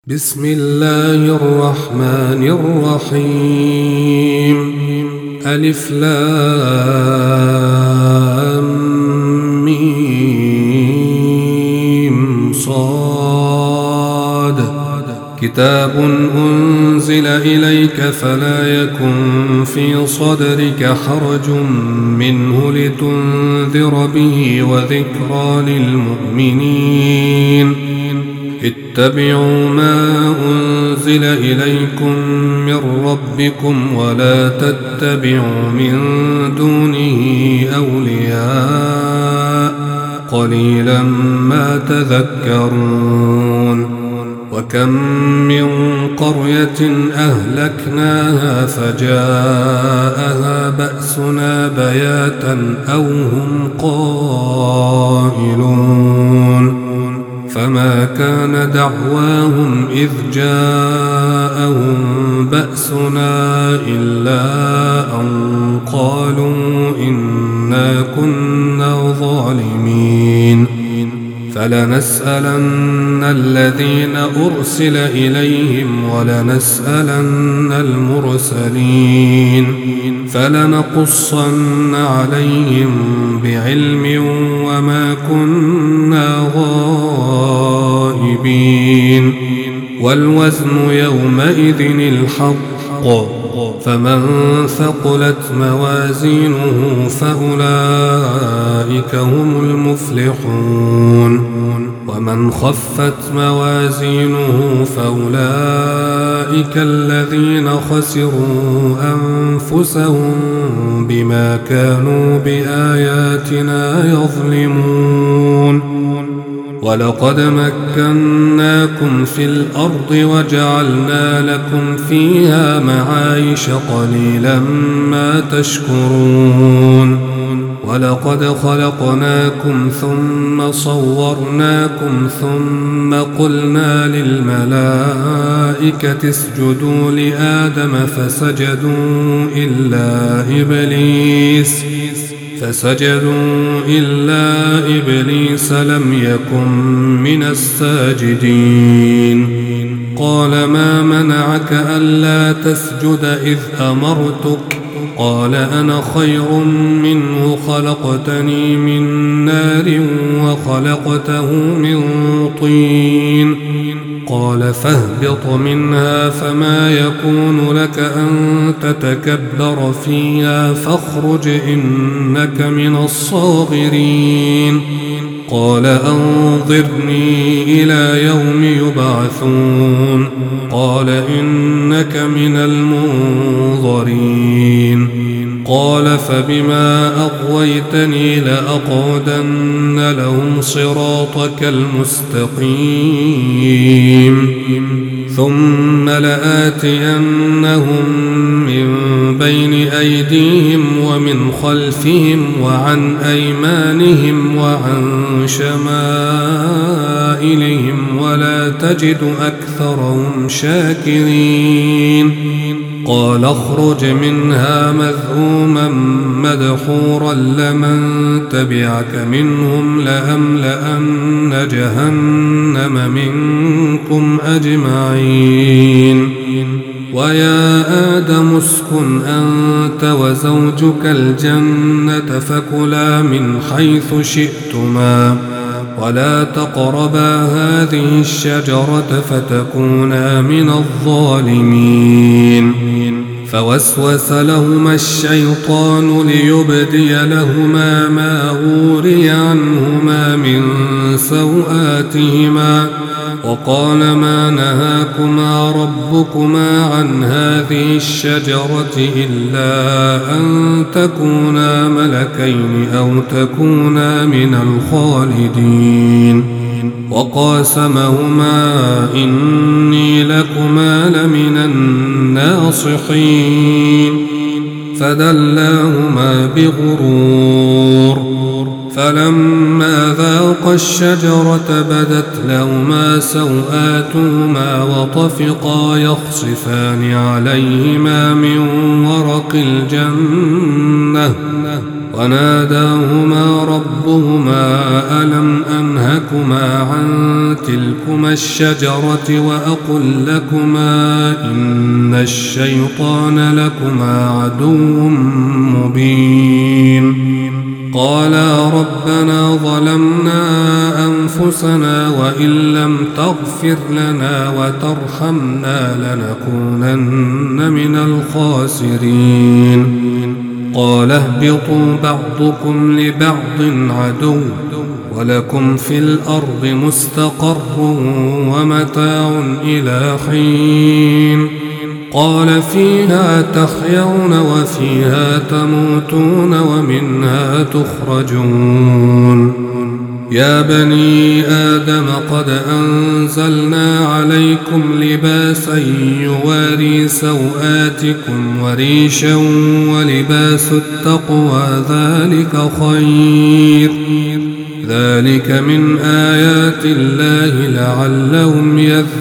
بسم الله الرحمن الرحيم. ألف لام ميم صاد. كتاب أنزل إليك فلا يكن في صدرك حرج منه لتنذر به وذكرى للمؤمنين. اتبعوا ما أنزل إليكم من ربكم ولا تتبعوا من دونه أولياء قليلا ما تذكرون. وكم من قرية أهلكناها فجاءها بأسنا بياتا أو هم قائلون. فما كان دعواهم إذ جاءهم بأسنا إلا أن قالوا إنا كنا ظالمين. فلنسألن الذين أرسل إليهم ولنسألن المرسلين. فلنقصن عليهم بعلم وما كنا غائبين. والوزن يومئذ الحق، فمن ثقلت موازينه فأولئك هم المفلحون. ومن خفت موازينه فأولئك الذين خسروا أنفسهم بما كانوا بآياتنا يظلمون. ولقد مكناكم في الأرض وجعلنا لكم فيها معايش قليلا ما تشكرون. ولقد خلقناكم ثم صورناكم ثم قلنا للملائكة اسجدوا لآدم فسجدوا إلا إبليس لم يكن من الساجدين. قال ما منعك ألا تسجد إذ أمرتك؟ قال أنا خير منه خلقتني من نار وخلقته من طين. قال فاهبط منها فما يكون لك أن تتكبر فيها فاخرج إنك من الصاغرين. قال أنظرني إلى يوم يبعثون. قال إنك من المنظرين. قال فبما أغويتني لأقعدن لهم صراطك المستقيم ثم لآتينهم من بين أيديهم ومن خلفهم وعن أيمانهم وعن شمائلهم ولا تجد أكثرهم شاكرين. قال اخرج منها مذءوما مدحورا لمن تبعك منهم لأملأن جهنم منكم أجمعين. ويا آدم اسكن أنت وزوجك الجنة فكلا من حيث شئتما ولا تقربا هذه الشجرة فتكونا من الظالمين. فوسوس لهما الشيطان ليبدي لهما ما وري عنهما من سوآتهما وقال ما نهاكما ربكما عن هذه الشجرة إلا أن تكونا ملكين أو تكونا من الخالدين. وقاسمهما إني لكما لمن الناصحين. فدلاهما بغرور. فلما ذاقا الشجرة بدت لهما سوآتهما وطفقا يخصفان عليهما من ورق الجنة وناداهما ربهما ألم أنهكما عن تلكما الشجرة وأقل لكما إن الشيطان لكما عدو مبين قالا ربنا ظلمنا أنفسنا وإن لم تغفر لنا وترحمنا لنكونن من الخاسرين قال اهبطوا بعضكم لبعض عدو ولكم في الأرض مستقر ومتاع إلى حين قال فيها تحيون وفيها تموتون ومنها تخرجون يا بني آدم قد أنزلنا عليكم لباسا يواري سوآتكم وريشا ولباس التقوى ذلك خير ذلك من آيات الله لعلهم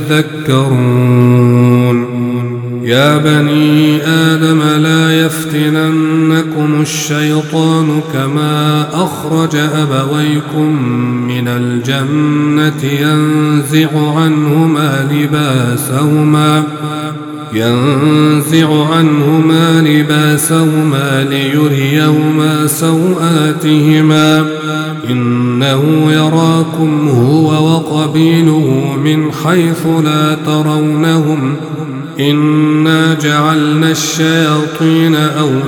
يذكرون يا بني آدم لا يفتننكم الشيطان كما أخرج أبويكم من الجنة ينزع عنهما لباسهما ليريهما سوآتهما إنه يراكم هو وقبيله من حيث لا ترونهم إنا جعلنا الشياطين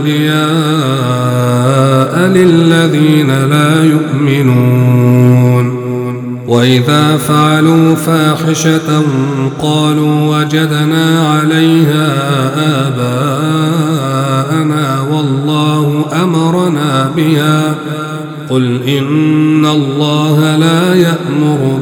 أولياء للذين لا يؤمنون وإذا فعلوا فاحشة قالوا وجدنا عليها آباءنا والله أمرنا بها قل إن الله لا يأمر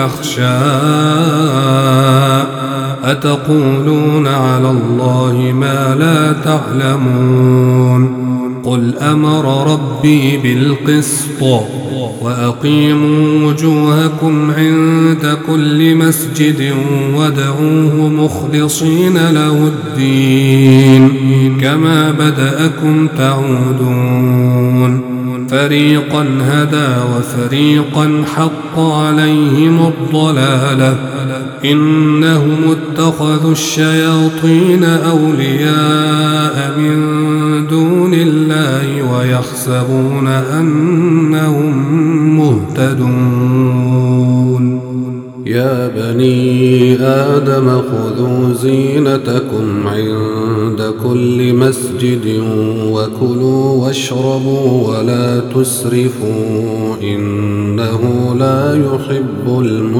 بالفحشاء أتقولون على الله ما لا تعلمون قل أمر ربي بالقسط وأقيموا وجوهكم عند كل مسجد وادعوه مخلصين له الدين كما بدأكم تعودون فريقا هدى وفريقا حق عليهم الضلالة إنهم اتخذوا الشياطين أولياء من دون الله ويحسبون أنهم مهتدون يا بني آدم خذوا زينتكم عند كل مسجد وكلوا واشربوا ولا تسرفوا إنه لا يحب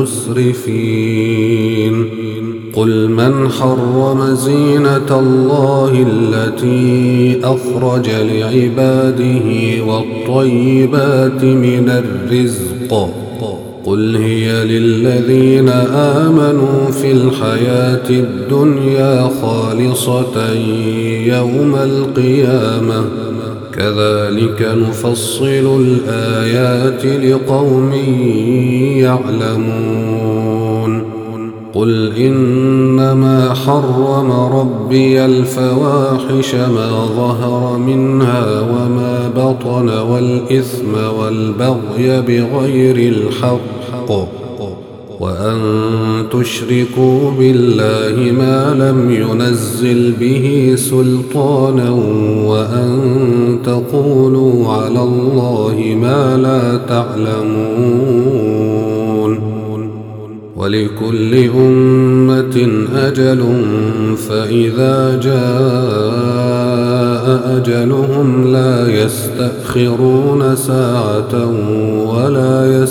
المسرفين قل من حرم زينة الله التي أخرج لعباده والطيبات من الرزق قل هي للذين آمنوا في الحياة الدنيا خالصة يوم القيامة كذلك نفصل الآيات لقوم يعلمون قل إنما حرم ربي الفواحش ما ظهر منها وما بطن والإثم والبغي بغير الحق وأن تشركوا بالله ما لم ينزل به سلطانا وأن تقولوا على الله ما لا تعلمون ولكل أمة أجل فإذا جاء أجلهم لا يستأخرون ساعة ولا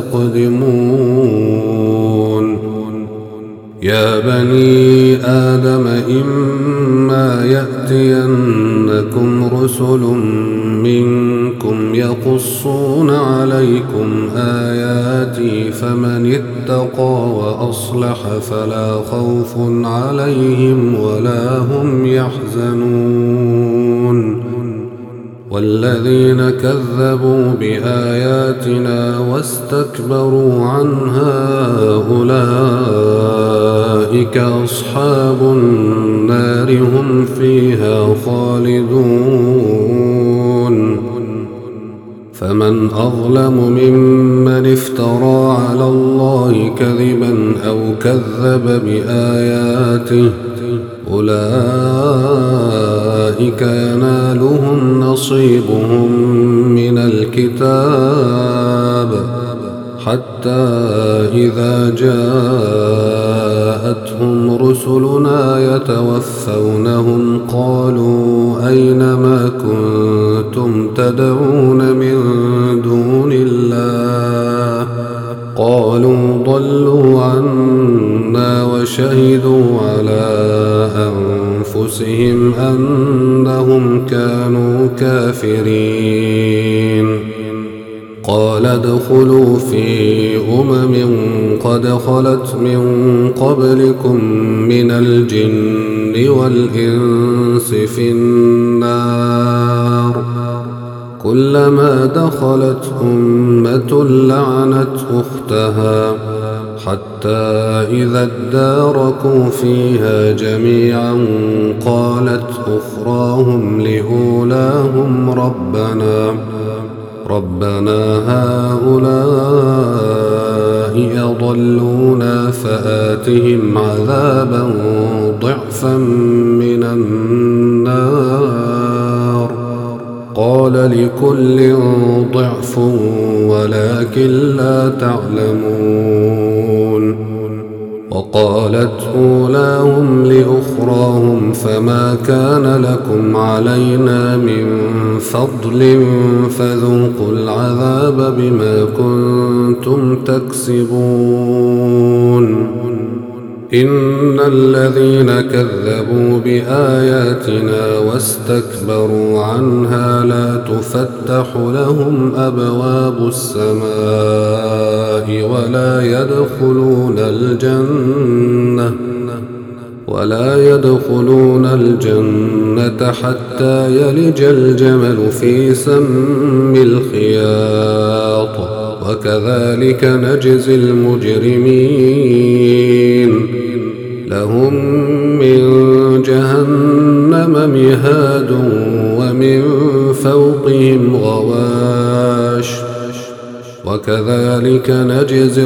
يستقدمون يا بني آدم إما يأتينكم رسل منكم يقصون عليكم آياتي فمن اتقى وأصلح فلا خوف عليهم ولا هم يحزنون والذين كذبوا بآياتنا واستكبروا عنها أولئك أصحاب النار هم فيها خالدون فمن أظلم ممن افترى على الله كذبا أو كذب بآياته أولئك ينالهم نصيبهم من الكتاب حتى إذا جاءتهم رسلنا يتوفونهم قالوا أين ما كنتم تدعون من دون الله قالوا ضلوا عنا وشهدوا على أنفسهم أنهم كانوا كافرين قال ادخلوا في قد خلت من قبلكم من الجن والإنس في النار كلما دخلت أمة لعنت أختها حتى إذا اداركوا فيها جميعا قالت أخراهم لأولاهم ربنا هؤلاء أضلونا فآتهم عذابا ضعفا من النار قال لكل ضعف ولكن لا تعلمون وقالت أولاهم لأخراهم فما كان لكم علينا من فضل فذوقوا العذاب بما كنتم تكسبون إن الذين كذبوا بآياتنا واستكبروا عنها لا تفتح لهم أبواب السماء ولا يدخلون الجنة حتى يلج الجمل في سم الخياط وكذلك نجزي المجرمين لهم من جهنم مهاد ومن فوقهم غواش وكذلك نجزي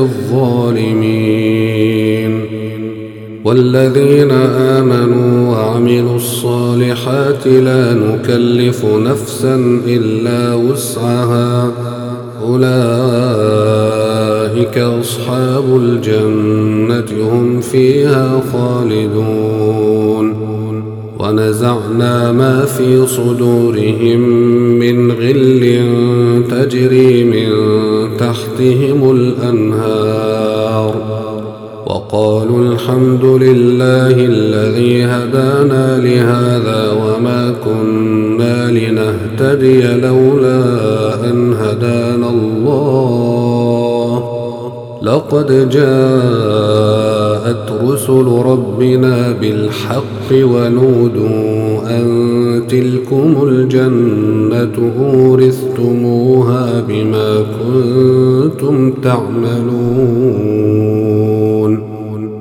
الظالمين والذين آمنوا وعملوا الصالحات لا نكلف نفسا إلا وسعها أولئك أصحاب الجنة هم فيها خالدون ونزعنا ما في صدورهم من غل تجري من تحتهم الأنهار وقالوا الحمد لله الذي هدانا لهذا وما كنا لنهتدي لولا أن هدانا الله لقد جاءت رسل ربنا بالحق ونودوا أن تلكم الجنة أورثتموها بما كنتم تعملون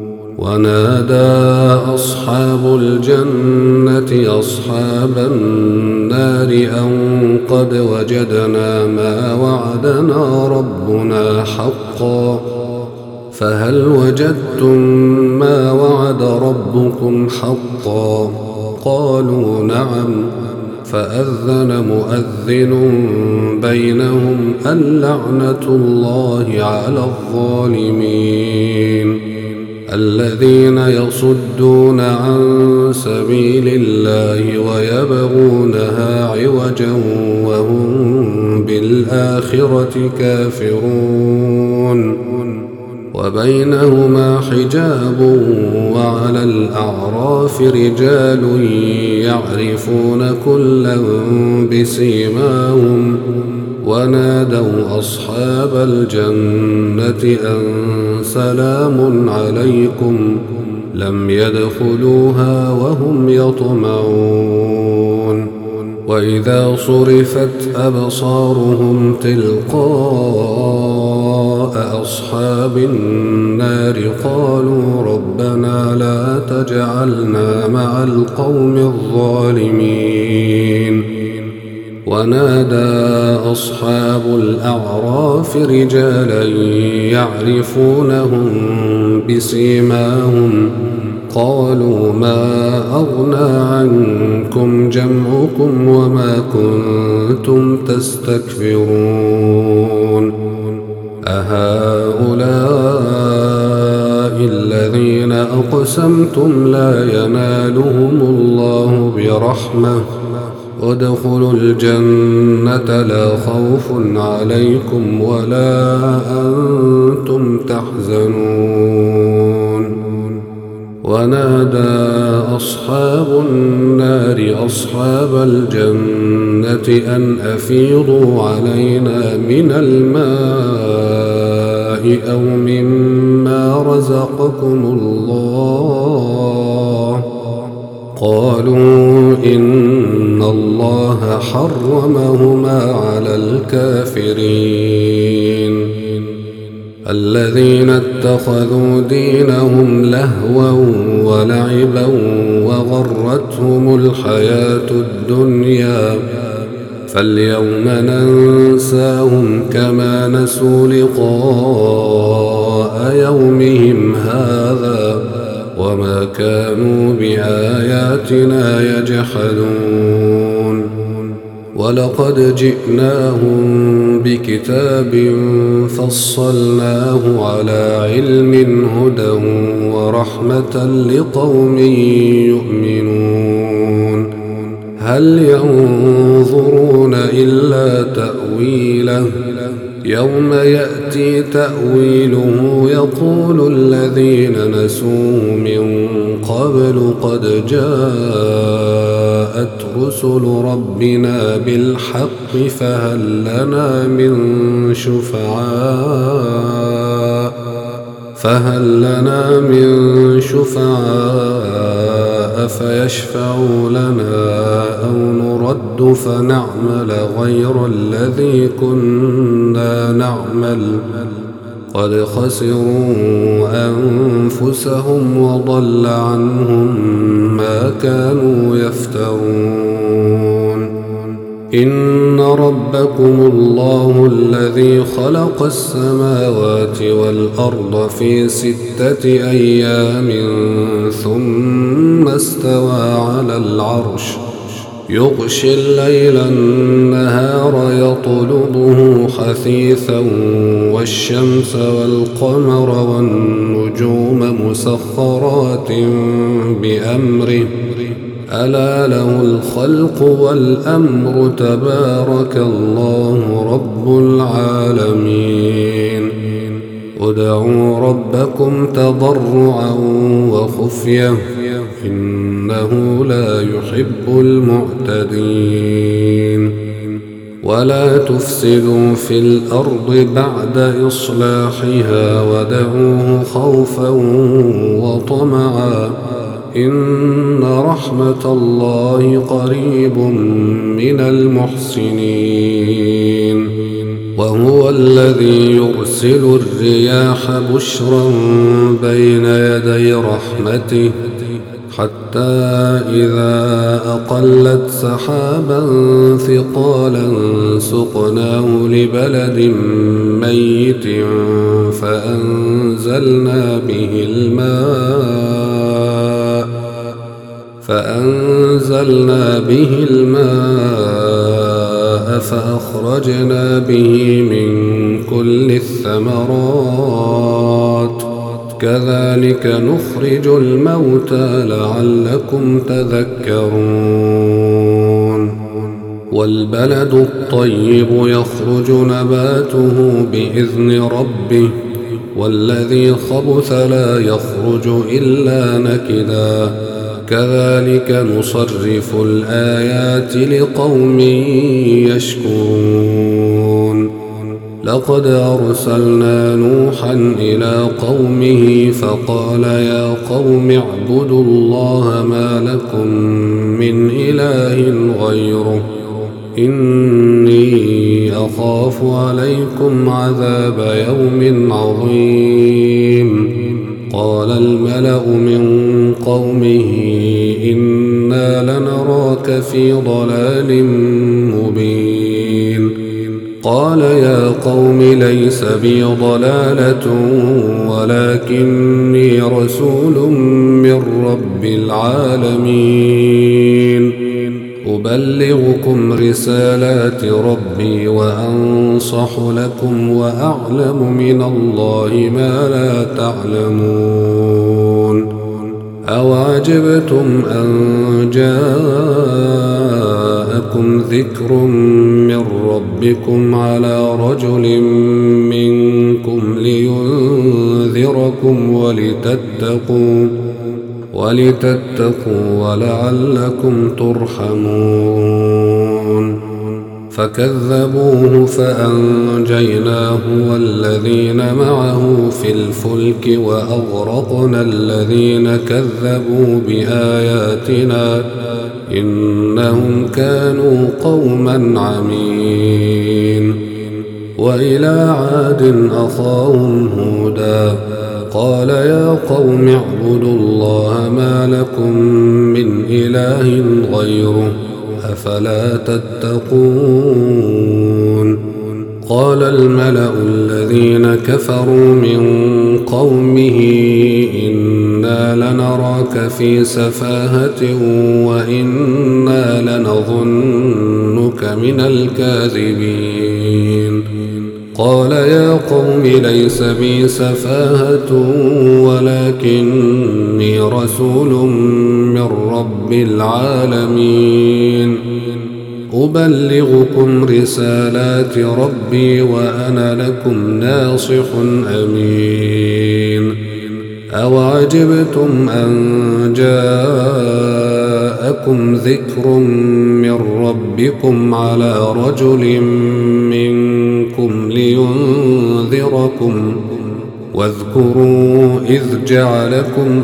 ونادى أصحاب الجنة أصحاب النار أن قد وجدنا ما وعدنا ربنا حقا فهل وجدتم ما وعد ربكم حقا قالوا نعم فأذن مؤذن بينهم اللعنة الله على الظالمين الذين يصدون عن سبيل الله ويبغونها عوجا وهم بالآخرة كافرون وبينهما حجاب وعلى الأعراف رجال يعرفون كلا بسيماهم ونادوا أصحاب الجنة أن سلام عليكم لم يدخلوها وهم يطمعون وإذا صرفت أبصارهم تلقاء أصحاب النار قالوا ربنا لا تجعلنا مع القوم الظالمين ونادى أصحاب الأعراف رجالا يعرفونهم بسيماهم قالوا ما أغنى عنكم جمعكم وما كنتم تستكبرون أهؤلاء الذين أقسمتم لا ينالهم الله برحمة ادخلوا الجنة لا خوف عليكم ولا أنتم تحزنون ونادى أصحاب النار أصحاب الجنة أن أفيضوا علينا من الماء أو مما رزقكم الله قالوا إن الله حرمهما على الكافرين الذين اتخذوا دينهم لهوا ولعبا وغرتهم الحياة الدنيا فاليوم ننساهم كما نسوا لقاء يومهم هذا وما كانوا بآياتنا يجحدون ولقد جئناهم بكتاب فصلناه على علم هدى ورحمة لقوم يؤمنون هل ينظرون إلا تأويله يوم يأتي تأويله يقول الذين نسوه من قبل قد جاءت رسل ربنا بالحق فهل لنا من شفعاء فيشفعوا لنا أو نرد فنعمل غير الذي كنا نعمل قد خسروا أنفسهم وضل عنهم ما كانوا يفترون إن ربكم الله الذي خلق السماوات والأرض في 6 أيام ثم استوى على العرش يغشي الليل النهار يطلبه حثيثا والشمس والقمر والنجوم مسخرات بأمره ألا له الخلق والأمر تبارك الله رب العالمين ادعوا ربكم تضرعا وخفية إنه لا يحب المعتدين ولا تفسدوا في الأرض بعد إصلاحها ودعوه خوفا وطمعا إن رحمة الله قريب من المحسنين وهو الذي يرسل الرياح بشرا بين يدي رحمته حتى إذا أقلت سحابا ثقالا سقناه لبلد ميت فأنزلنا به الماء فأخرجنا به من كل الثمرات كذلك نخرج الموتى لعلكم تذكرون والبلد الطيب يخرج نباته بإذن ربه والذي خبث لا يخرج إلا نكدا كذلك نصرف الآيات لقوم يشكرون لقد أرسلنا نوحا إلى قومه فقال يا قوم اعبدوا الله ما لكم من إله غيره إني أخاف عليكم عذاب يوم عظيم قال الملأ من قومه إنا لنراك في ضلال مبين قال يا قوم ليس بي ضلالة ولكني رسول من رب العالمين أبلغكم رسالات ربي وأنصح لكم وأعلم من الله ما لا تعلمون أوعجبتم أن جاءكم ذكر من ربكم على رجل منكم لينذركم ولتتقوا ولعلكم ترحمون فكذبوه فأنجيناه والذين معه في الفلك وأغرقنا الذين كذبوا بآياتنا إنهم كانوا قوما عمين وإلى عاد أخاهم هودا قال يا قوم اعبدوا الله ما لكم من إله غيره أفلا تتقون قال الملأ الذين كفروا من قومه إنا لنراك في سفاهة وإنا لنظنك من الكاذبين قال يا قوم ليس بي سفاهة ولكني رسول من رب العالمين أبلغكم رسالات ربي وأنا لكم ناصح أمين أوعجبتم أن جاءكم ذكر من ربكم على رجل منكم لينذركم واذكروا إذ جعلكم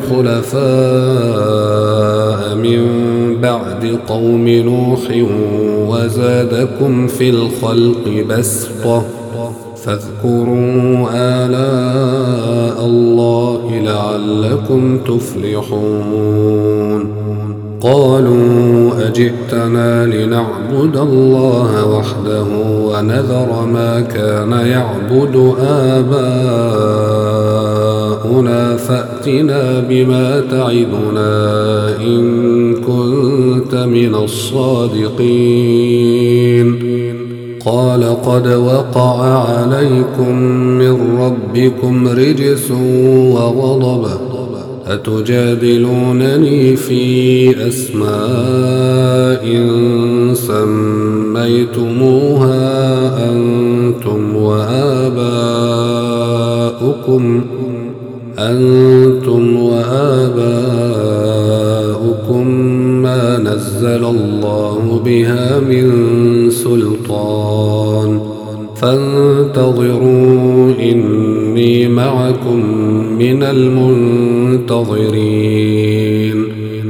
خلفاء من بعد قوم نوح وزادكم في الخلق بسطة فاذكروا آلاء الله لعلكم تفلحون قالوا أجئتنا لنعبد الله وحده ونذر ما كان يعبد آباؤنا فأتنا بما تعدنا إن كنت من الصادقين قال قد وقع عليكم من ربكم رجس وغضب أتجادلونني في أسماء سميتموها أنتم وآباؤكم ما نزل الله بها من سلطان فانتظروا إني معكم من المنتظرين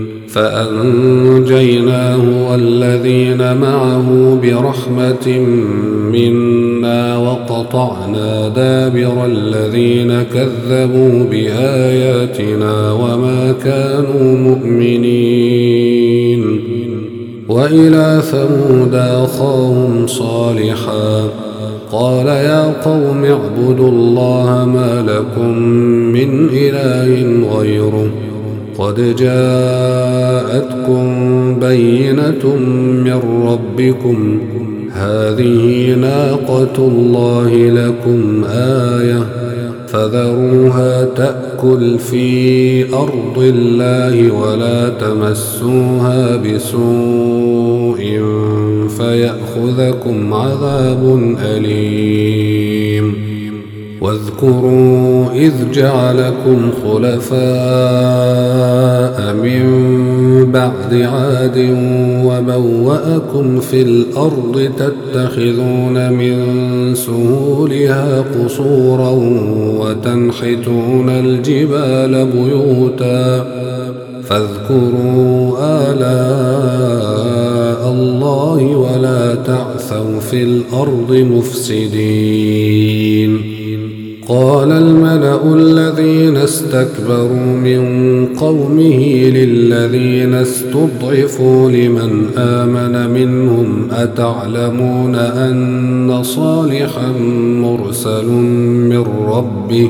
فأنجيناه والذين معه برحمة منا وقطعنا دابر الذين كذبوا بآياتنا وما كانوا مؤمنين وإلى ثمود أخاهم صالحا قال يا قوم اعبدوا الله ما لكم من إله غيره قد جاءتكم بينة من ربكم هذه ناقة الله لكم آية فذروها تأكل في أرض الله ولا تمسوها بسوء فيأخذكم عذاب أليم واذكروا إذ جعلكم خلفاء من بعد عاد وبوأكم في الأرض تتخذون من سهولها قصورا وتنحتون الجبال بيوتا فاذكروا آلاء الله ولا تعثوا في الأرض مفسدين قال الملأ الذين استكبروا من قومه للذين استضعفوا لمن آمن منهم أتعلمون أن صالحا مرسل من ربه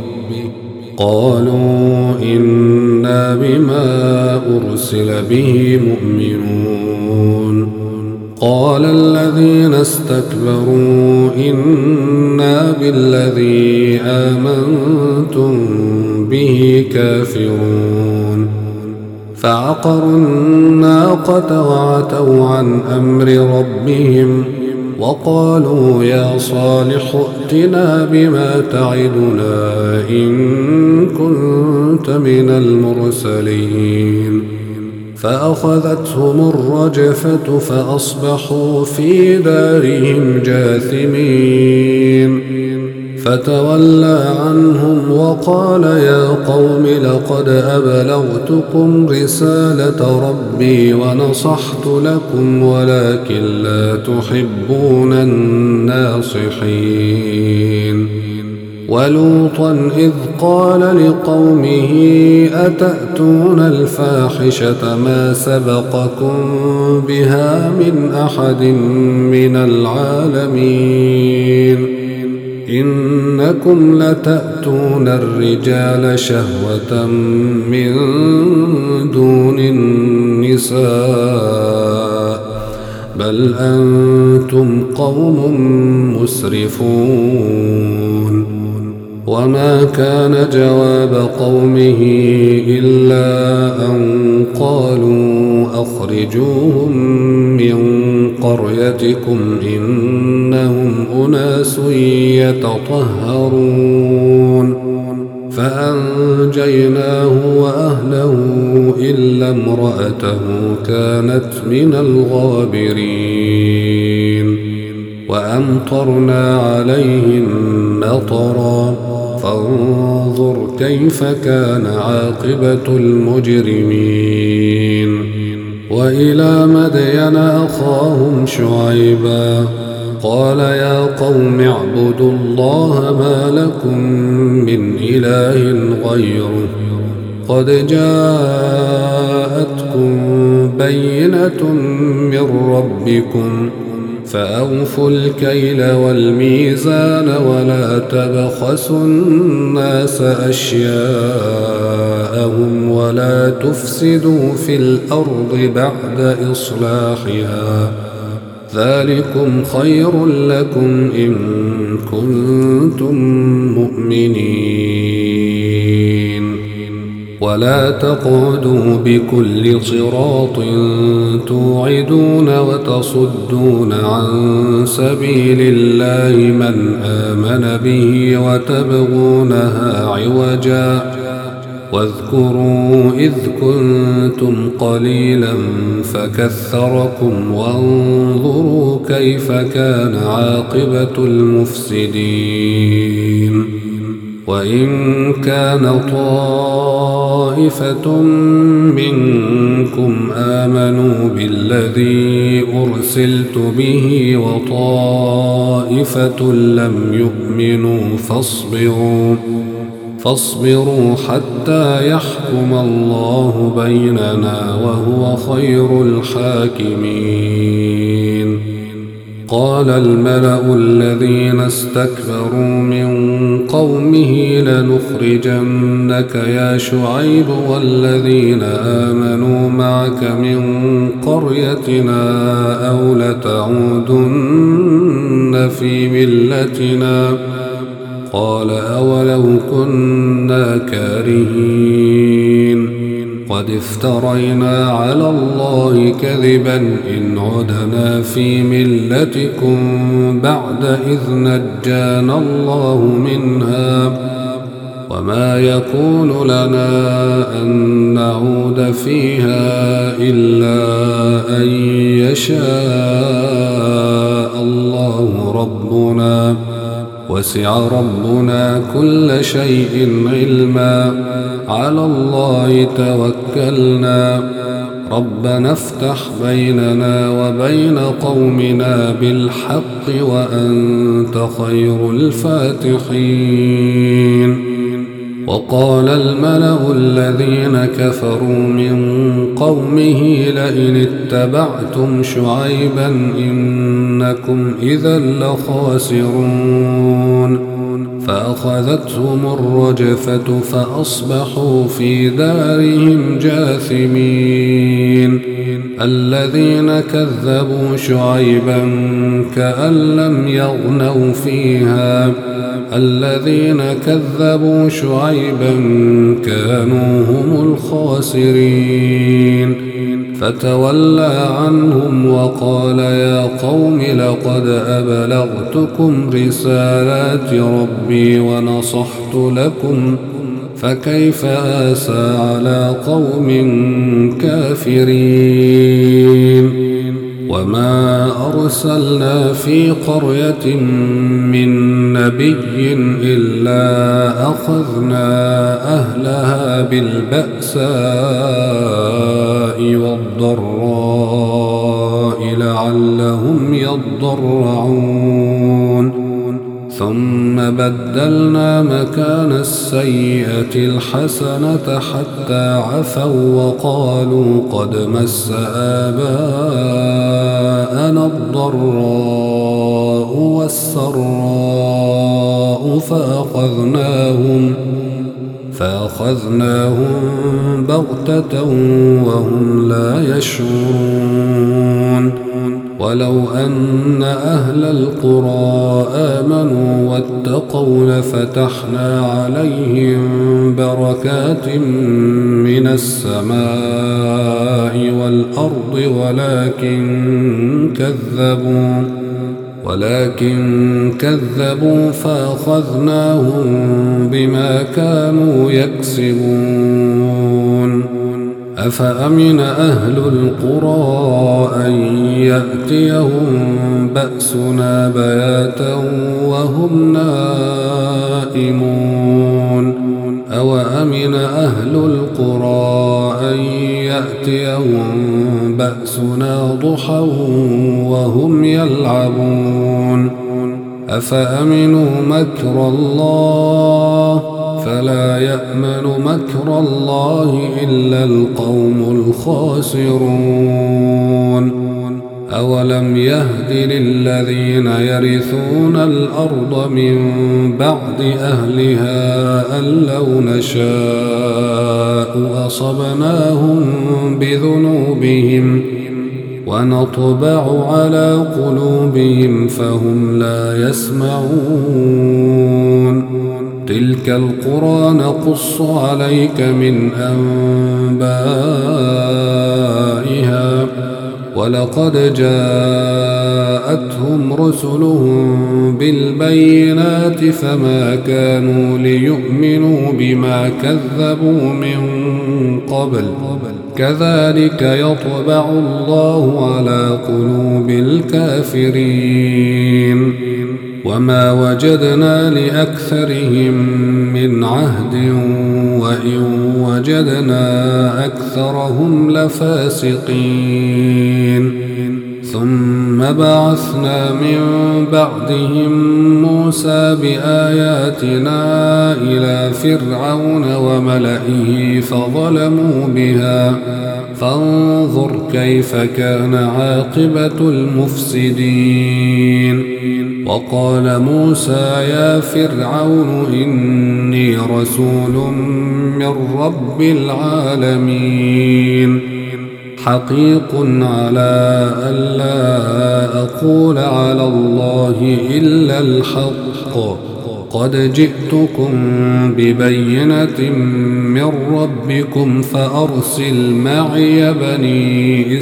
قالوا إنا بما أرسل به مؤمنون قال الذين استكبروا إنا بالذي آمنتم به كافرون فعقروا الناقة وعتوا عن أمر ربهم وقالوا يا صالح ائتنا بما تعدنا إن كنت من المرسلين فأخذتهم الرجفة فأصبحوا في دارهم جاثمين فتولى عنهم وقال يا قوم لقد أبلغتكم رسالة ربي ونصحت لكم ولكن لا تحبون الناصحين ولوطا إذ قال لقومه أتأتون الفاحشة ما سبقكم بها من أحد من العالمين إنكم لتأتون الرجال شهوة من دون النساء بل أنتم قوم مسرفون وما كان جواب قومه إلا أن قالوا أخرجوهم من قريتكم إنهم أناس يتطهرون فأنجيناه وأهله إلا امرأته كانت من الغابرين وأمطرنا عليهم مطرا فانظر كيف كان عاقبة المجرمين وإلى مدين أخاهم شعيبا قال يا قوم اعبدوا الله ما لكم من إله غيره قد جاءتكم بينة من ربكم فأوفوا الكيل والميزان ولا تبخسوا الناس أشياءهم ولا تفسدوا في الأرض بعد إصلاحها ذلكم خير لكم إن كنتم مؤمنين ولا تقعدوا بكل صراط توعدون وتصدون عن سبيل الله من آمن به وتبغونها عوجا واذكروا إذ كنتم قليلا فكثركم وانظروا كيف كان عاقبة المفسدين وإن كان طائفة منكم آمنوا بالذي أرسلت به وطائفة لم يؤمنوا فاصبروا حتى يحكم الله بيننا وهو خير الحاكمين قال الملأ الذين استكبروا من قومه لنخرجنك يا شعيب والذين آمنوا معك من قريتنا أو لتعودن في ملتنا قال أولو كنا كارهين قد افترينا على الله كذبا إن عدنا في ملتكم بعد إذ نجانا الله منها وما يكون لنا أن نعود فيها إلا أن يشاء الله ربنا وسع ربنا كل شيء علما على الله توكلنا ربنا افتح بيننا وبين قومنا بالحق وأنت خير الفاتحين. وقال الملأ الذين كفروا من قومه لئن اتبعتم شعيبا إنكم إذا لخاسرون فأخذتهم الرجفة فأصبحوا في دارهم جاثمين. الذين كذبوا شعيبا كأن لم يغنوا فيها الذين كذبوا شعيبا كانوا هم الخاسرين. فتولى عنهم وقال يا قوم لقد أبلغتكم رسالات ربي ونصحت لكم فكيف آسى على قوم كافرين. وما أرسلنا في قرية من نبي إلا أخذنا أهلها بالبأساء والضراء لعلهم يضرعون ثم بدلنا مكان السيئة الحسنة حتى عفوا وقالوا قد مس آباءنا الضراء والسراء فأخذناهم بغتة وهم لا يشعرون. ولو أن أهل القرى آمنوا واتقوا لفتحنا عليهم بركات من السماء والأرض ولكن كذبوا فأخذناهم بما كانوا يكسبون. أفأمن أهل القرى أن يأتيهم بأسنا بياتا وهم نائمون أوأمن أهل القرى أن يأتيهم بأسنا ضحى وهم يلعبون أفأمنوا مكر الله فلا يأمن مكر الله إلا القوم الخاسرون. أولم يهد للذين يرثون الأرض من بعد أهلها أن لو نشاء أصبناهم بذنوبهم ونطبع على قلوبهم فهم لا يسمعون. تلك القرى نقص عليك من أنبائها ولقد جاءتهم رسلهم بالبينات فما كانوا ليؤمنوا بما كذبوا من قبل كذلك يطبع الله على قلوب الكافرين. وما وجدنا لأكثرهم من عهد وإن وجدنا أكثرهم لفاسقين. ثم بعثنا من بعدهم موسى بآياتنا إلى فرعون وملئه فظلموا بها فانظر كيف كان عاقبة المفسدين. وقال موسى يا فرعون إني رسول من رب العالمين حقيق على ألا أقول على الله إلا الحق قد جئتكم ببينة من ربكم فأرسل معي بني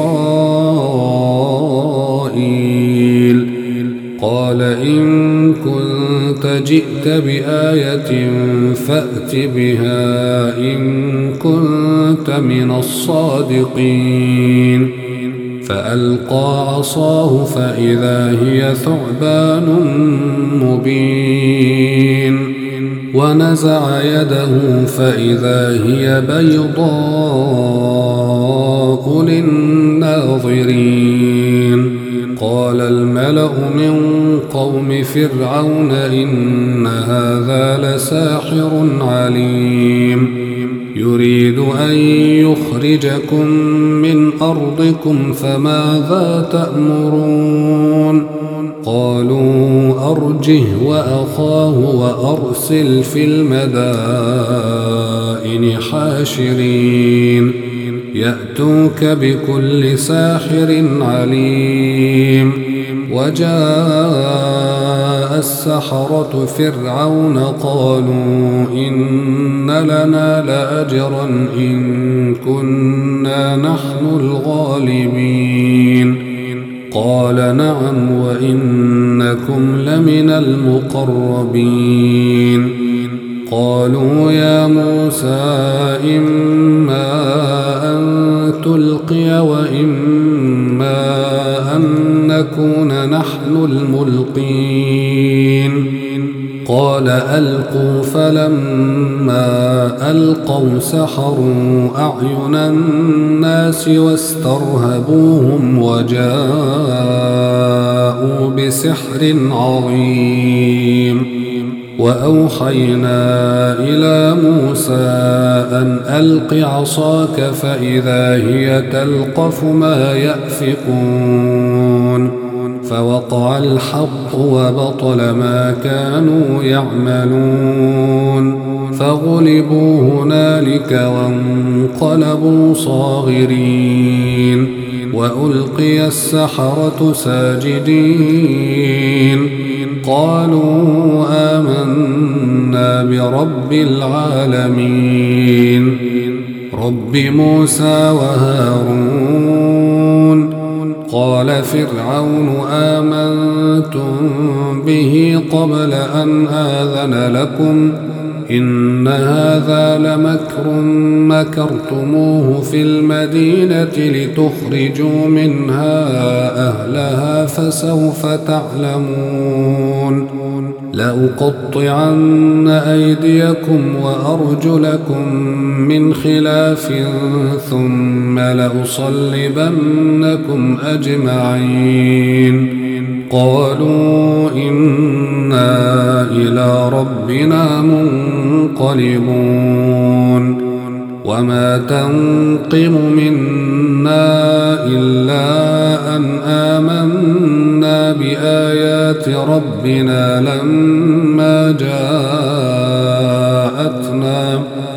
إسرائيل. قال إن كنت جئت بآية فأت بها إن كنت من الصادقين. فألقى عصاه فإذا هي ثعبان مبين ونزع يده فإذا هي بيضاء للناظرين قال الملأ من قوم فرعون إن هذا لساحر عليم يريد أن يخرجكم من أرضكم فماذا تأمرون قالوا أرجه وأخاه وأرسل في المدائن حاشرين يأتوك بكل ساحر عليم وجاء السحرة فرعون قالوا إن لنا لأجرا إن كنا نحن الغالبين قال نعم وإنكم لمن المقربين قالوا يا موسى إما أن تلقي وإما أن نكون نحن الملقين قال ألقوا فلما ألقوا سحروا أعين الناس واسترهبوهم وجاءوا بسحر عظيم وأوحينا إلى موسى أن ألق عصاك فإذا هي تلقف ما يأفكون فوقع الحق وبطل ما كانوا يعملون فغلبوا هنالك وانقلبوا صاغرين وألقي السحرة ساجدين قالوا آمنا برب العالمين رب موسى وهارون قال فرعون آمنتم به قبل أن آذن لكم إن هذا لمكر مكرتموه في المدينة لتخرجوا منها أهلها فسوف تعلمون لأقطعن أيديكم وأرجلكم من خلاف ثم لأصلبنكم أجمعين قالوا إنا إلى ربنا منقلبون وما تنقم منا إلا أن آمنا بآيات ربنا لما جاءتنا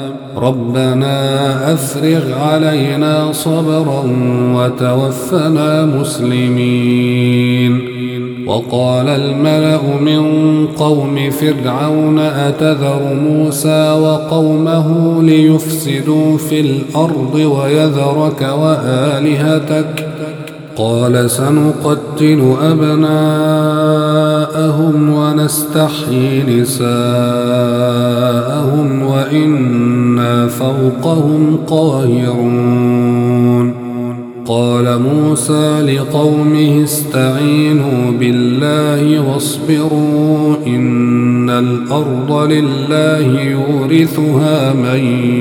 ربنا أفرغ علينا صبرا وتوفنا مسلمين وقال الملأ من قوم فرعون أتذر موسى وقومه ليفسدوا في الأرض ويذرك وآلهتك قال سنقتل أبناءهم ونستحيي نساءهم وإنا فوقهم قاهرون قال موسى لقومه استعينوا بالله واصبروا إن الأرض لله يورثها من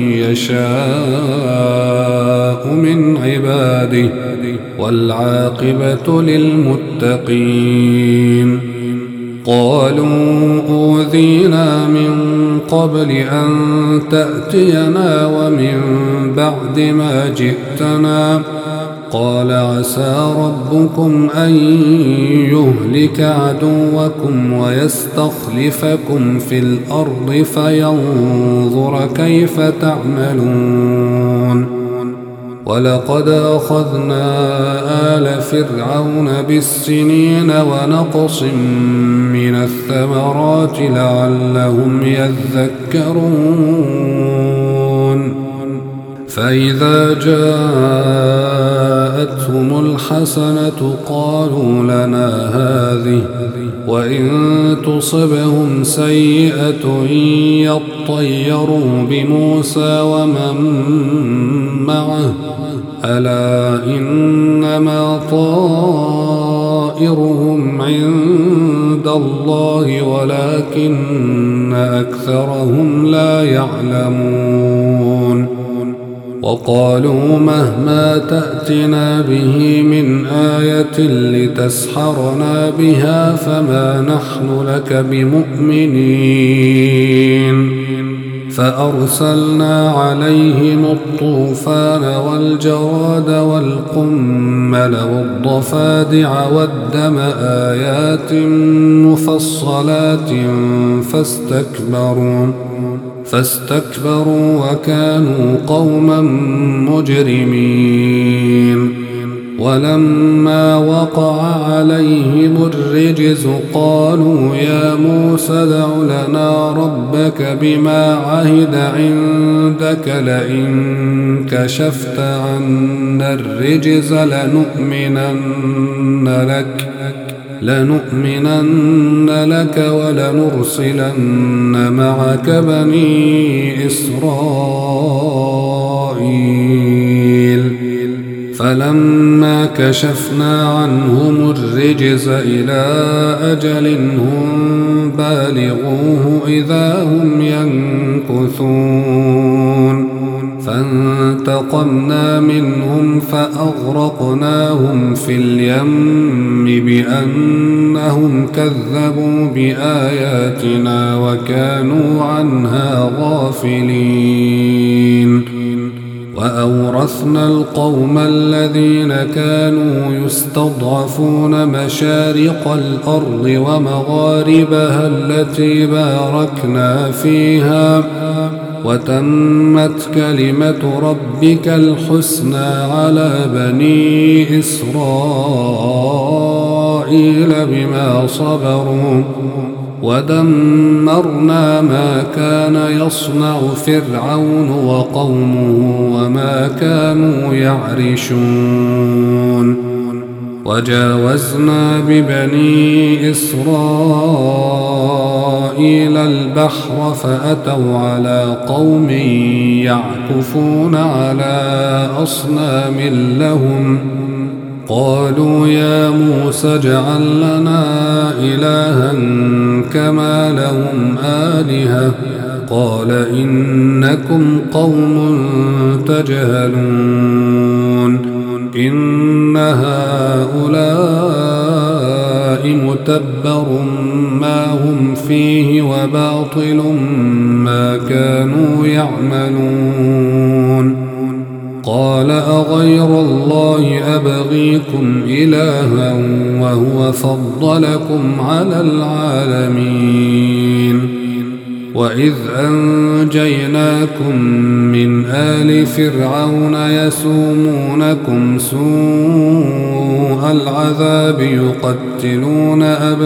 يشاء من عباده والعاقبة للمتقين قالوا أوذينا من قبل أن تأتينا ومن بعد ما جئتنا قال عسى ربكم أن يهلك عدوكم ويستخلفكم في الأرض فينظر كيف تعملون ولقد أخذنا آل فرعون بالسنين ونقص من الثمرات لعلهم يذكرون فإذا جاء جاءتهم الحسنة قالوا لنا هذه وإن تصبهم سيئة يطيروا بموسى ومن معه ألا إنما طائرهم عند الله ولكن أكثرهم لا يعلمون وقالوا مهما تأتنا به من آية لتسحرنا بها فما نحن لك بمؤمنين فأرسلنا عليهم الطوفان والجراد والقمل والضفادع والدم آيات مفصلات فاستكبروا وكانوا قوما مجرمين ولما وقع عليهم الرجز قالوا يا موسى ادع لنا ربك بما عهد عندك لئن كشفت عنا الرجز لنؤمنن لك ولنرسلن معك بني إسرائيل فلما كشفنا عنهم الرجز إلى أجل هم بالغوه إذا هم ينكثون فانتقمنا منهم فأغرقناهم في اليم بأنهم كذبوا بآياتنا وكانوا عنها غافلين وأورثنا القوم الذين كانوا يستضعفون مشارق الأرض ومغاربها التي باركنا فيها وتمت كلمة ربك الحسنى على بني إسرائيل بما صبروا ودمرنا ما كان يصنع فرعون وقومه وما كانوا يعرشون وجاوزنا ببني إسرائيل البحر فأتوا على قوم يعكفون على أصنام لهم قالوا يا موسى اجعل لنا إلها كما لهم آلهة قال إنكم قوم تجهلون إن هؤلاء متبر ما هم فيه وباطل ما كانوا يعملون قال أغير الله أبغيكم إلها وهو فضلكم على العالمين وإذ أنجيناكم من آل فرعون يسومونكم سوء العذاب يقتلون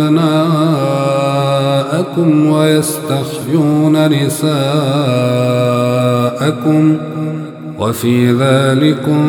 أبناءكم ويستحيون نساءكم وفي ذلكم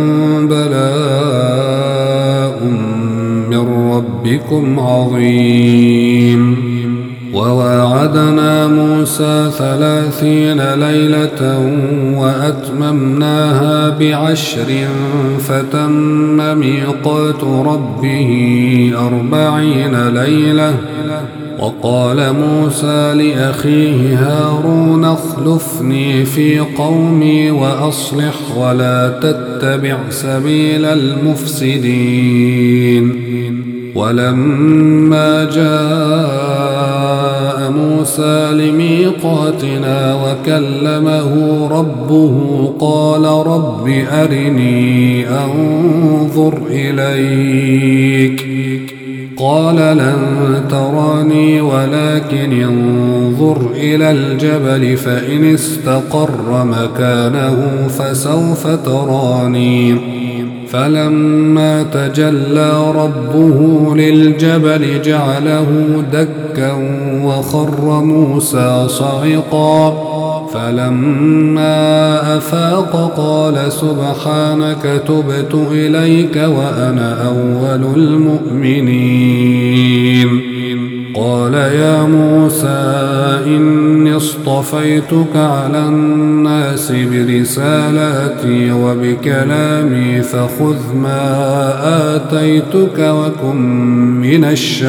بلاء من ربكم عظيم وواعدنا موسى 30 ليلة وأتممناها ب10 فتم ميقات ربه 40 ليلة وقال موسى لأخيه هارون اخلفني في قومي وأصلح ولا تتبع سبيل المفسدين ولما جاء موسى لميقاتنا وكلمه ربه قال رب أرني أنظر إليك قال لن تراني ولكن انظر إلى الجبل فإن استقر مكانه فسوف تراني فلما تجلى ربه للجبل جعله دكا وخر موسى صعقا فلما أفاق قال سبحانك تبت إليك وأنا أول المؤمنين. قال يا موسى إني اصطفيتك على الناس برسالاتي وبكلامي فخذ ما آتيتك وكن من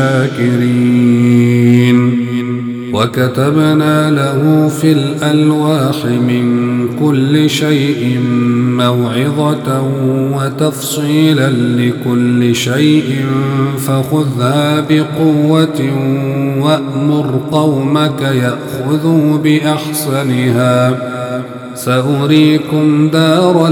الشاكرين. وكتبنا له في الألواح من كل شيء موعظة وتفصيلا لكل شيء فخذها بقوة وأمر قومك يأخذوا بأحسنها سأريكم دار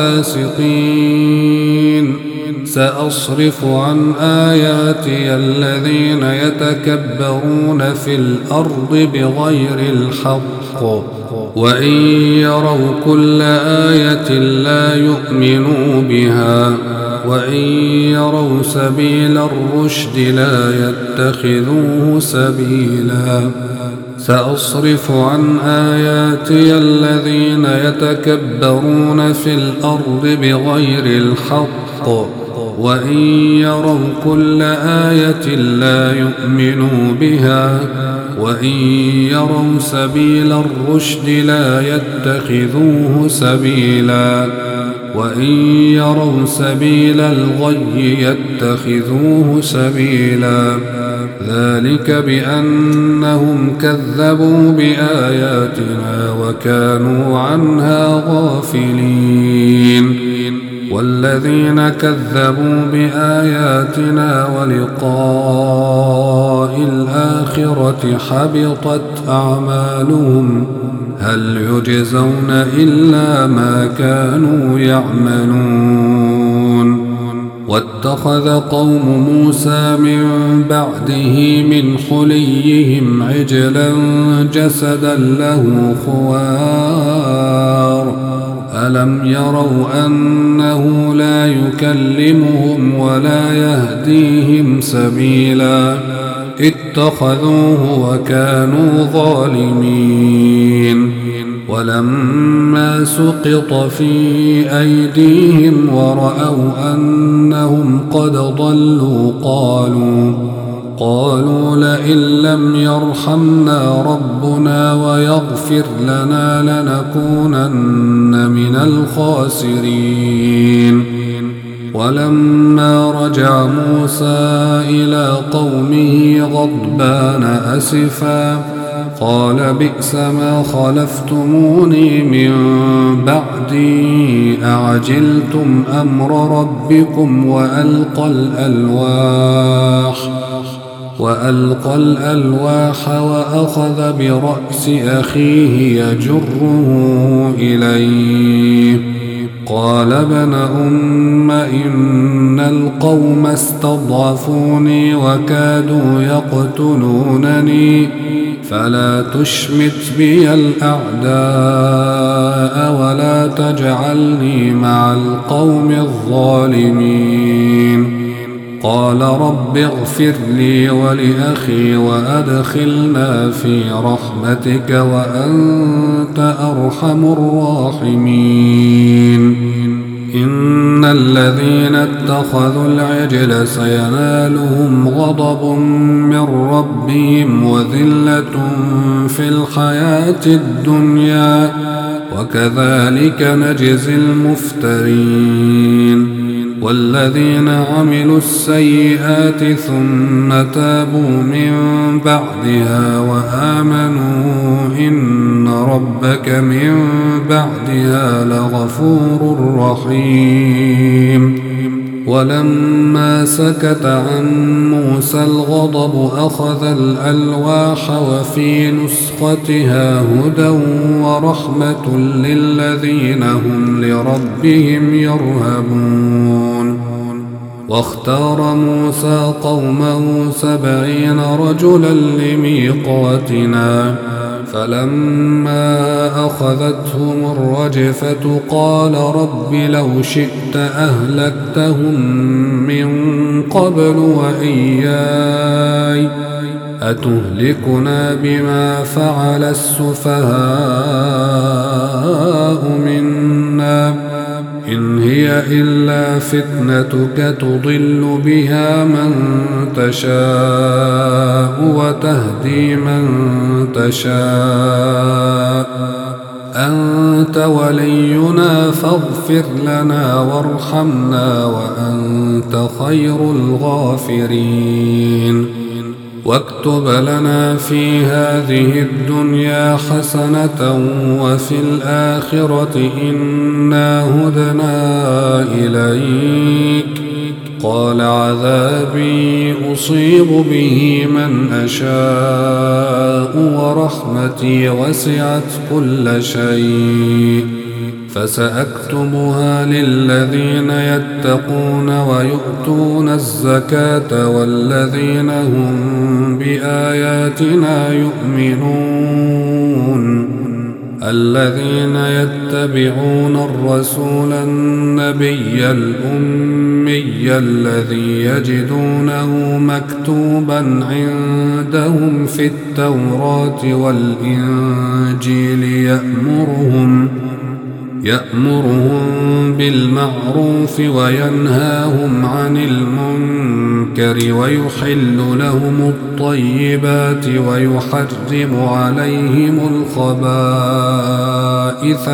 الفاسقين. سأصرف عن آياتي الذين يتكبرون في الأرض بغير الحق وإن يروا كل آية لا يؤمنوا بها وإن يروا سبيل الرشد لا يتخذوه سبيلا. سأصرف عن آياتي الذين يتكبرون في الأرض بغير الحق وإن يروا كل آية لا يؤمنوا بها وإن يروا سبيل الرشد لا يتخذوه سبيلا وإن يروا سبيل الغي يتخذوه سبيلا. ذلك بأنهم كذبوا بآياتنا وكانوا عنها غافلين. والذين كذبوا بآياتنا ولقاء الآخرة حبطت أعمالهم هل يجزون إلا ما كانوا يعملون. واتخذ قوم موسى من بعده من حليهم عجلا جسدا له خوار ألم يروا أنه لا يكلمهم ولا يهديهم سبيلا اتخذوه وكانوا ظالمين. ولما سقط في أيديهم ورأوا أنهم قد ضلوا قالوا لئن لم يرحمنا ربنا ويغفر لنا لنكونن من الخاسرين. ولما رجع موسى إلى قومه غضبان أسفا قال بئس ما خلفتموني من بعدي أعجلتم أمر ربكم وألقى الألواح وأخذ برأس أخيه يجره إليه قال ابن أم إن القوم استضعفوني وكادوا يقتلونني فلا تشمت بي الأعداء ولا تجعلني مع القوم الظالمين. قال رب اغفر لي ولأخي وأدخلنا في رحمتك وأنت أرحم الراحمين. إن الذين اتخذوا العجل سينالهم غضب من ربهم وذلة في الحياة الدنيا وكذلك نجزي المفترين. والذين عملوا السيئات ثم تابوا من بعدها وآمنوا إن ربك من بعدها لغفور رحيم. ولما سكت عن موسى الغضب أخذ الألواح وفي نسختها هدى ورحمة للذين هم لربهم يرهبون. واختار موسى قومه 70 رجلا لميقاتنا فلما أخذتهم الرجفة قال رب لو شئت أهلكتهم من قبل وإياي أتهلكنا بما فعل السفهاء منا إن هي إلا فتنتك تضل بها من تشاء وتهدي من تشاء أنت ولينا فاغفر لنا وارحمنا وأنت خير الغافرين واكتب لنا في هذه الدنيا حسنة وفي الآخرة إنا هدنا إليك قال عذابي أصيب به من أشاء ورحمتي وسعت كل شيء فسأكتبها للذين يتقون ويؤتون الزكاة والذين هم بآياتنا يؤمنون الذين يتبعون الرسول النبي الأمي الذي يجدونه مكتوبا عندهم في التوراة والإنجيل يأمرهم بالمعروف وينهاهم عن المنكر ويحل لهم الطيبات ويحرم عليهم الخبائث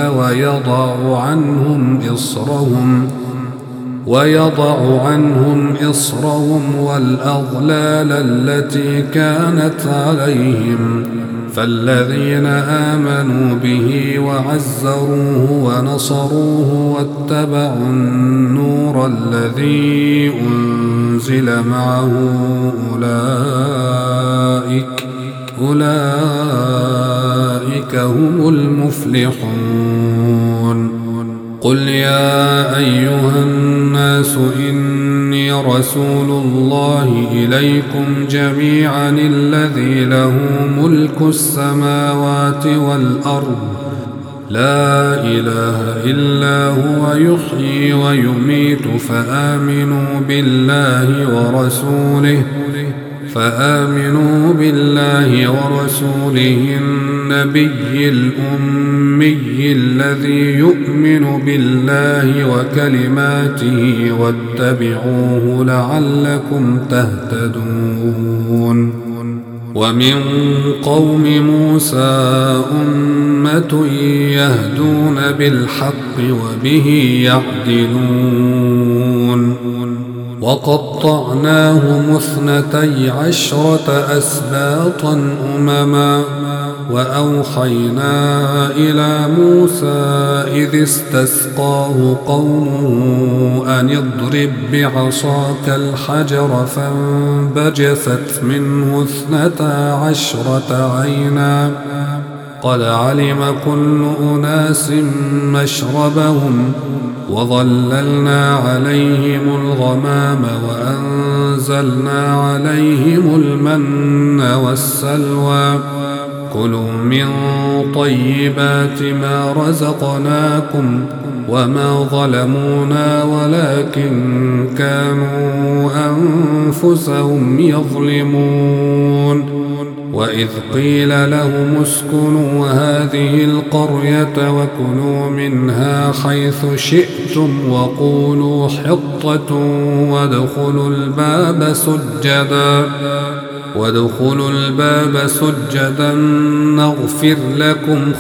ويضع عنهم إصرهم والأغلال التي كانت عليهم فالذين آمنوا به وعزروه ونصروه واتبعوا النور الذي أنزل معه أولئك هم المفلحون قل يا أيها الناس إني رسول الله إليكم جميعا الذي له ملك السماوات والأرض لا إله إلا هو يحيي ويميت فآمنوا بالله ورسوله النبي الأمي الذي يؤمن بالله وكلماته واتبعوه لعلكم تهتدون ومن قوم موسى أمة يهدون بالحق وبه يعدلون وقطعناهم 12 أسباطا أمما وأوحينا إلى موسى إذ استسقاه قومه أن اضرب بعصاك الحجر فانبجست منه 12 عينا قد علم كل أناس مشربهم وظللنا عليهم الغمام وأنزلنا عليهم المن والسلوى كلوا من طيبات ما رزقناكم وما ظلمونا ولكن كانوا أنفسهم يظلمون وإذ قيل لهم اسكنوا هذه القرية وكلوا منها حيث شئتم وقولوا حطة وادخلوا الباب سجدا نغفر لكم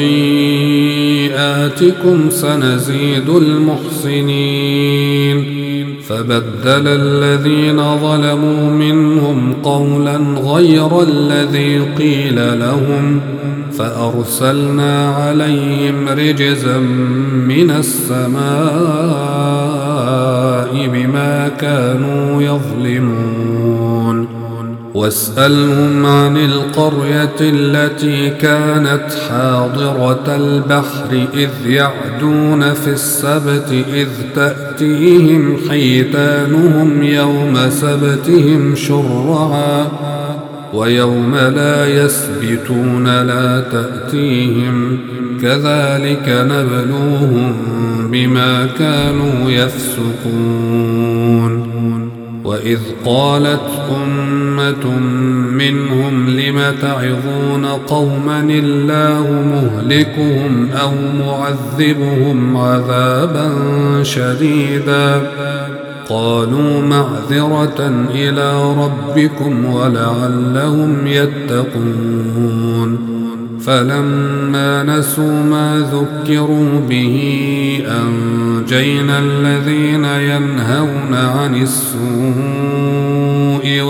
خطيئاتكم سنزيد المحسنين فبدل الذين ظلموا منهم قولا غير الذي قيل لهم فأرسلنا عليهم رجزا من السماء بما كانوا يظلمون واسألهم عن القرية التي كانت حاضرة البحر إذ يعدون في السبت إذ تأتيهم حيتانهم يوم سبتهم شرعا ويوم لا يسبتون لا تأتيهم كذلك نبلوهم بما كانوا يفسقون وإذ قالت أمة منهم لم تعظون قوما الله مهلكهم أو معذبهم عذابا شديدا قالوا معذرة إلى ربكم ولعلهم يتقون فلما نسوا ما ذكروا به أنجينا الذين ينهون عن السوء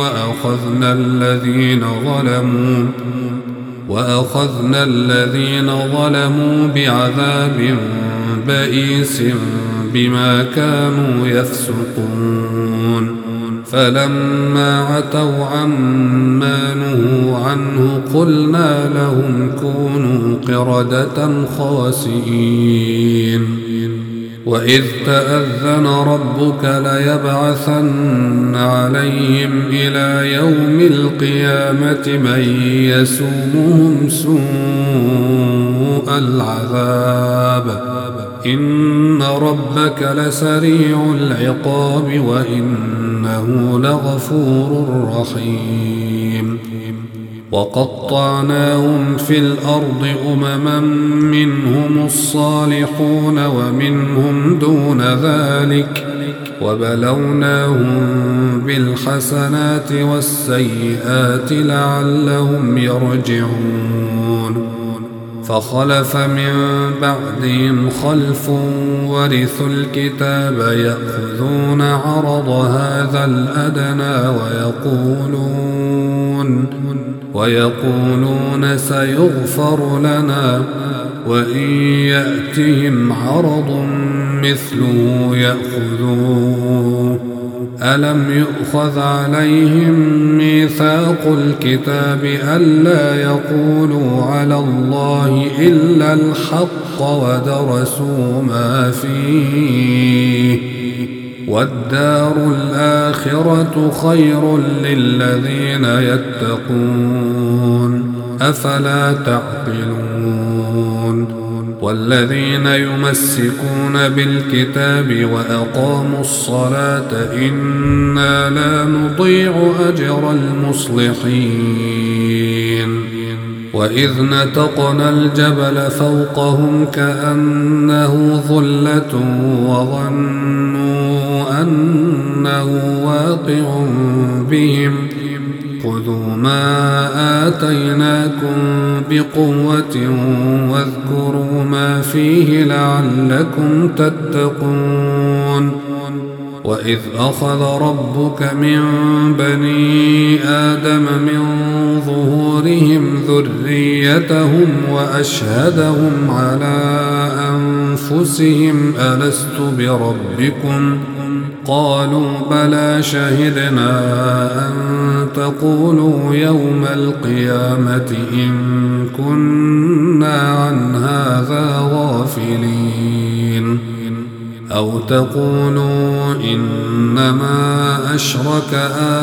وأخذنا الذين ظلموا بعذاب بئيس بما كانوا يفسقون فلما عتوا عما نهوا عنه قلنا لهم كونوا قردة خاسئين وإذ تأذن ربك ليبعثن عليهم إلى يوم القيامة من يسومهم سوء العذاب إن ربك لسريع العقاب وإنه لغفور رحيم وقطعناهم في الأرض أمما منهم الصالحون ومنهم دون ذلك وبلوناهم بالحسنات والسيئات لعلهم يرجعون فخلف من بعدهم خلف ورثوا الكتاب يأخذون عرض هذا الأدنى ويقولون سيغفر لنا وإن يأتهم عرض مثله يأخذوه ألم يؤخذ عليهم ميثاق الكتاب ألا يقولوا على الله إلا الحق ودرسوا ما فيه والدار الآخرة خير للذين يتقون أفلا تعقلون والذين يمسكون بالكتاب وأقاموا الصلاة إنا لا نضيع أجر المصلحين وإذ نتقنا الجبل فوقهم كأنه ظلة وظنوا أنه واقع بهم خذوا ما آتيناكم بقوة واذكروا ما فيه لعلكم تتقون وإذ أخذ ربك من بني آدم من ظهورهم ذريتهم وأشهدهم على أنفسهم ألست بربكم قالوا بلى شهدنا أن تقولوا يوم القيامة إن كنا عن هذا غافلين أو تقولوا إنما أشرك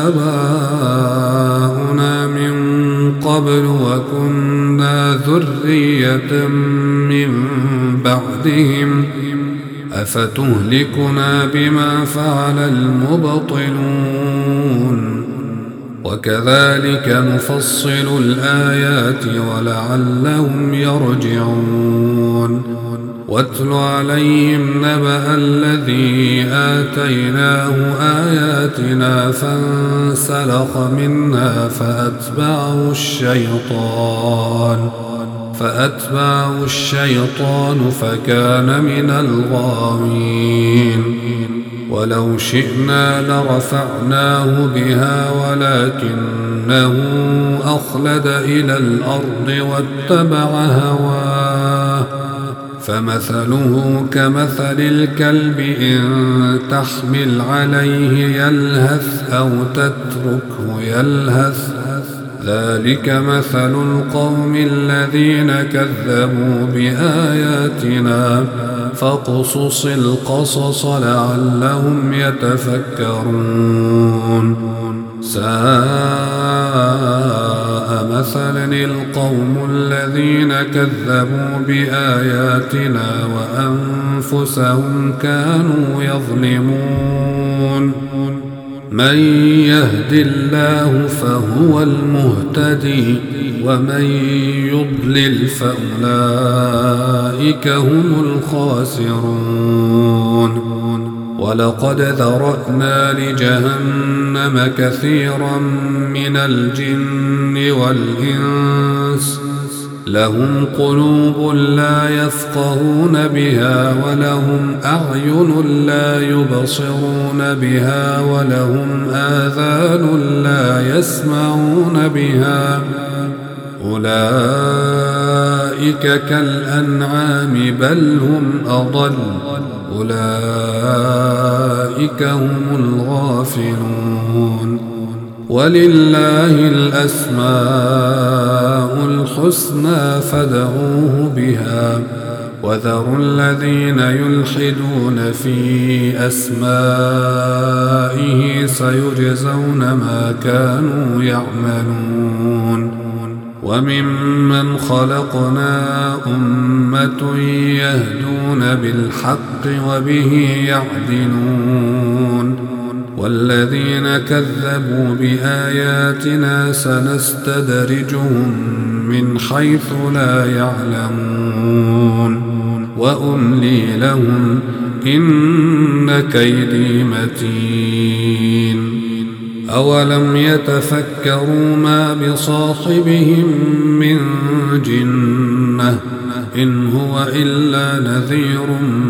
آباؤنا من قبل وكنا ذرية من بعدهم أفتهلكنا بما فعل المبطلون وكذلك نفصل الآيات ولعلهم يرجعون واتل عليهم نبأ الذي آتيناه آياتنا فانسلخ منها فأتبعه الشيطان فكان من الغاوين ولو شئنا لرفعناه بها ولكنه أخلد إلى الأرض واتبع هواه فمثله كمثل الكلب إن تحمل عليه يلهث أو تتركه يلهث ذلك مثل القوم الذين كذبوا بآياتنا فاقصص القصص لعلهم يتفكرون ساء مثلا القوم الذين كذبوا بآياتنا وأنفسهم كانوا يظلمون من يهد الله فهو المهتدي ومن يضلل فأولئك هم الخاسرون ولقد ذرأنا لجهنم كثيرا من الجن والإنس لهم قلوب لا يفقهون بها ولهم أعين لا يبصرون بها ولهم آذان لا يسمعون بها أولئك كالأنعام بل هم أضل أولئك هم الغافلون ولله الأسماء الحسنى فادعوه بها وذروا الذين يلحدون في أسمائه سيجزون ما كانوا يعملون وممن خلقنا أمة يهدون بالحق وبه يعدلون والذين كذبوا بآياتنا سنستدرجهم من حيث لا يعلمون وأملي لهم إن كيدي متين أولم يتفكروا ما بصاحبهم من جنة إن هو إلا نذير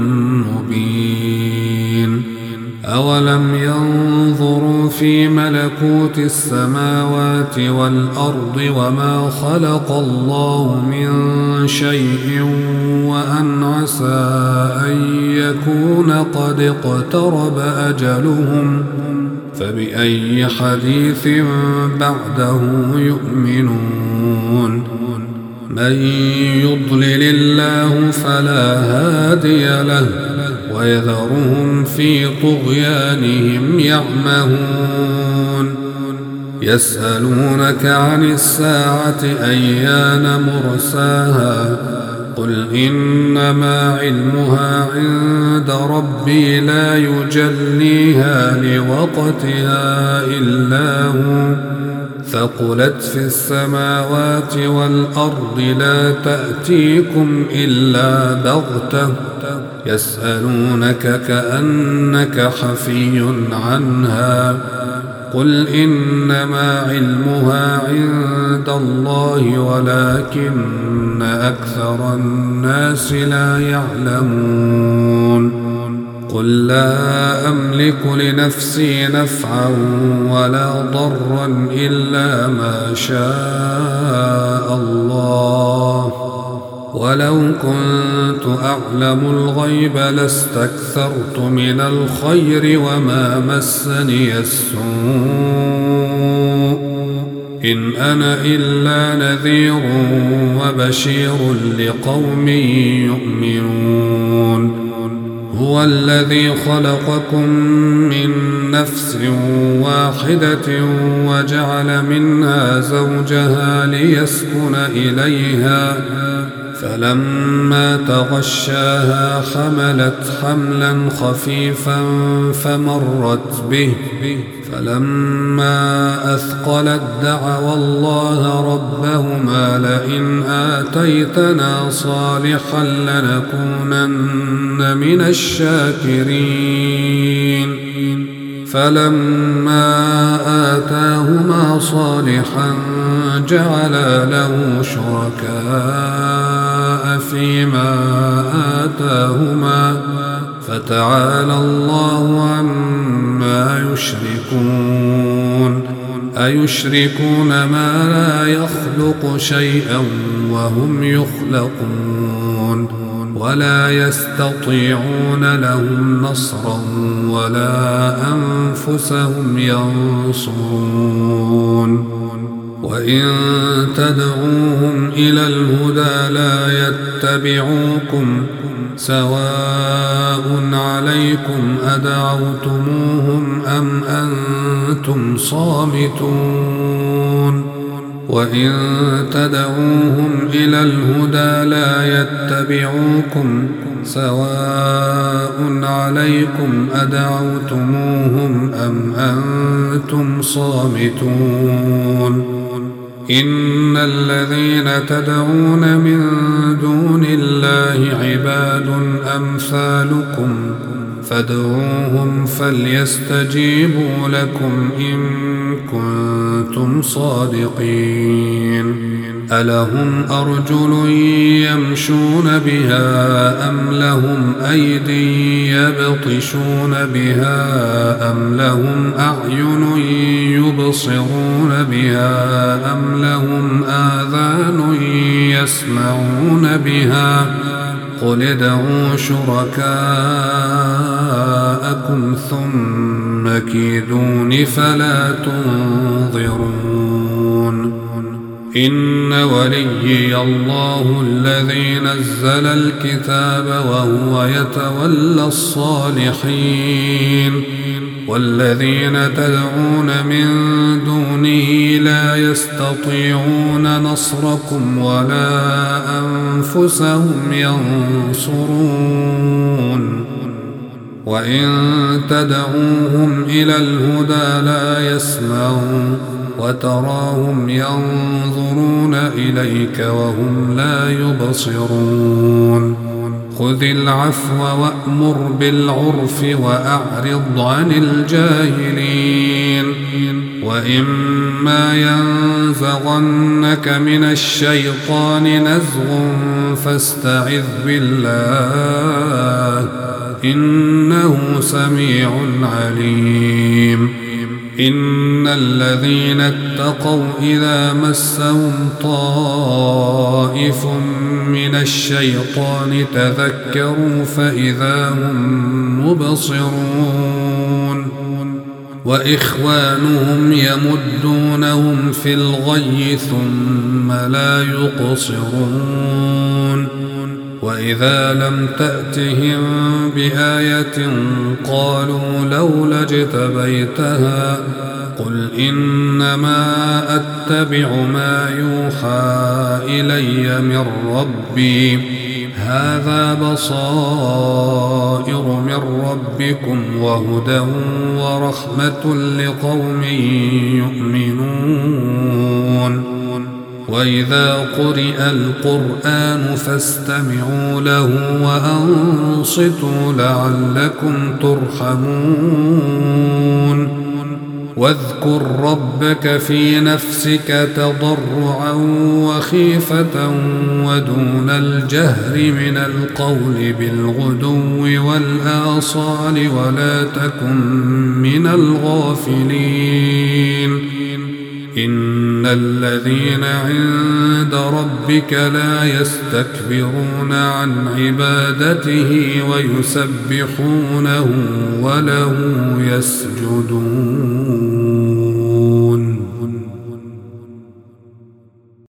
مبين أولم ينظروا في ملكوت السماوات والأرض وما خلق الله من شيء وأن عسى أن يكون قد اقترب أجلهم فبأي حديث بعده يؤمنون من يضلل الله فلا هادي له ويذرهم في طغيانهم يعمهون يسألونك عن الساعة أيان مرساها قل إنما علمها عند ربي لا يجليها لوقتها إلا هو ثقلت في السماوات والأرض لا تأتيكم إلا بغتة يسألونك كأنك حفي عنها قل إنما علمها عند الله ولكن أكثر الناس لا يعلمون قل لا أملك لنفسي نفعا ولا ضرا إلا ما شاء الله ولو كنت أعلم الغيب لاستكثرت من الخير وما مسني السوء إن أنا إلا نذير وبشير لقوم يؤمنون هو الذي خلقكم من نفس واحدة وجعل منها زوجها ليسكن إليها فلما تغشاها حملت حملا خفيفا فمرت به فلما أثقلت دعوا الله ربهما لئن آتيتنا صالحا لنكونن من الشاكرين فلما آتاهما صالحا جعلا له شركاء فيما آتاهما فتعالى الله عما يشركون أيشركون ما لا يخلق شيئا وهم يخلقون ولا يستطيعون لهم نصرا ولا أنفسهم ينصرون وإن تدعوهم إلى الهدى لا يتبعوكم سواء عليكم أدعوتموهم أم أنتم صامتون وإن تدعوهم إلى الهدى لا يتبعوكم سواء عليكم أدعوتموهم أم أنتم صامتون إن الذين تدعون من دون الله عباد أمثالكم فادعوهم فليستجيبوا لكم إن كنتم صادقين ألهم أرجل يمشون بها أم لهم أيدي يبطشون بها أم لهم أعين يبصرون بها أم لهم آذان يسمعون بها قل ادعوا شركاءكم ثم كيدون فلا تنظرون إن وليي الله الذي نزل الكتاب وهو يتولى الصالحين والذين تدعون من دونه لا يستطيعون نصركم ولا أنفسهم ينصرون وإن تدعوهم إلى الهدى لا يسمعون وتراهم ينظرون إليك وهم لا يبصرون خذ العفو وأمر بالعرف وأعرض عن الجاهلين وإما ينزغنك من الشيطان نزغ فاستعذ بالله إنه سميع عليم إن الذين اتقوا إذا مسهم طائف من الشيطان تذكروا فإذا هم مبصرون وإخوانهم يمدونهم في الغي ثم لا يقصرون وإذا لم تأتهم بآية قالوا لولا اجتبيتها قل إنما أتبع ما يوحى إلي من ربي هذا بصائر من ربكم وهدى ورحمة لقوم يؤمنون وإذا قرئ القرآن فاستمعوا له وأنصتوا لعلكم ترحمون واذكر ربك في نفسك تضرعا وخيفة ودون الجهر من القول بالغدو والآصال ولا تكن من الغافلين إن الذين عند ربك لا يستكبرون عن عبادته ويسبحونه وله يسجدون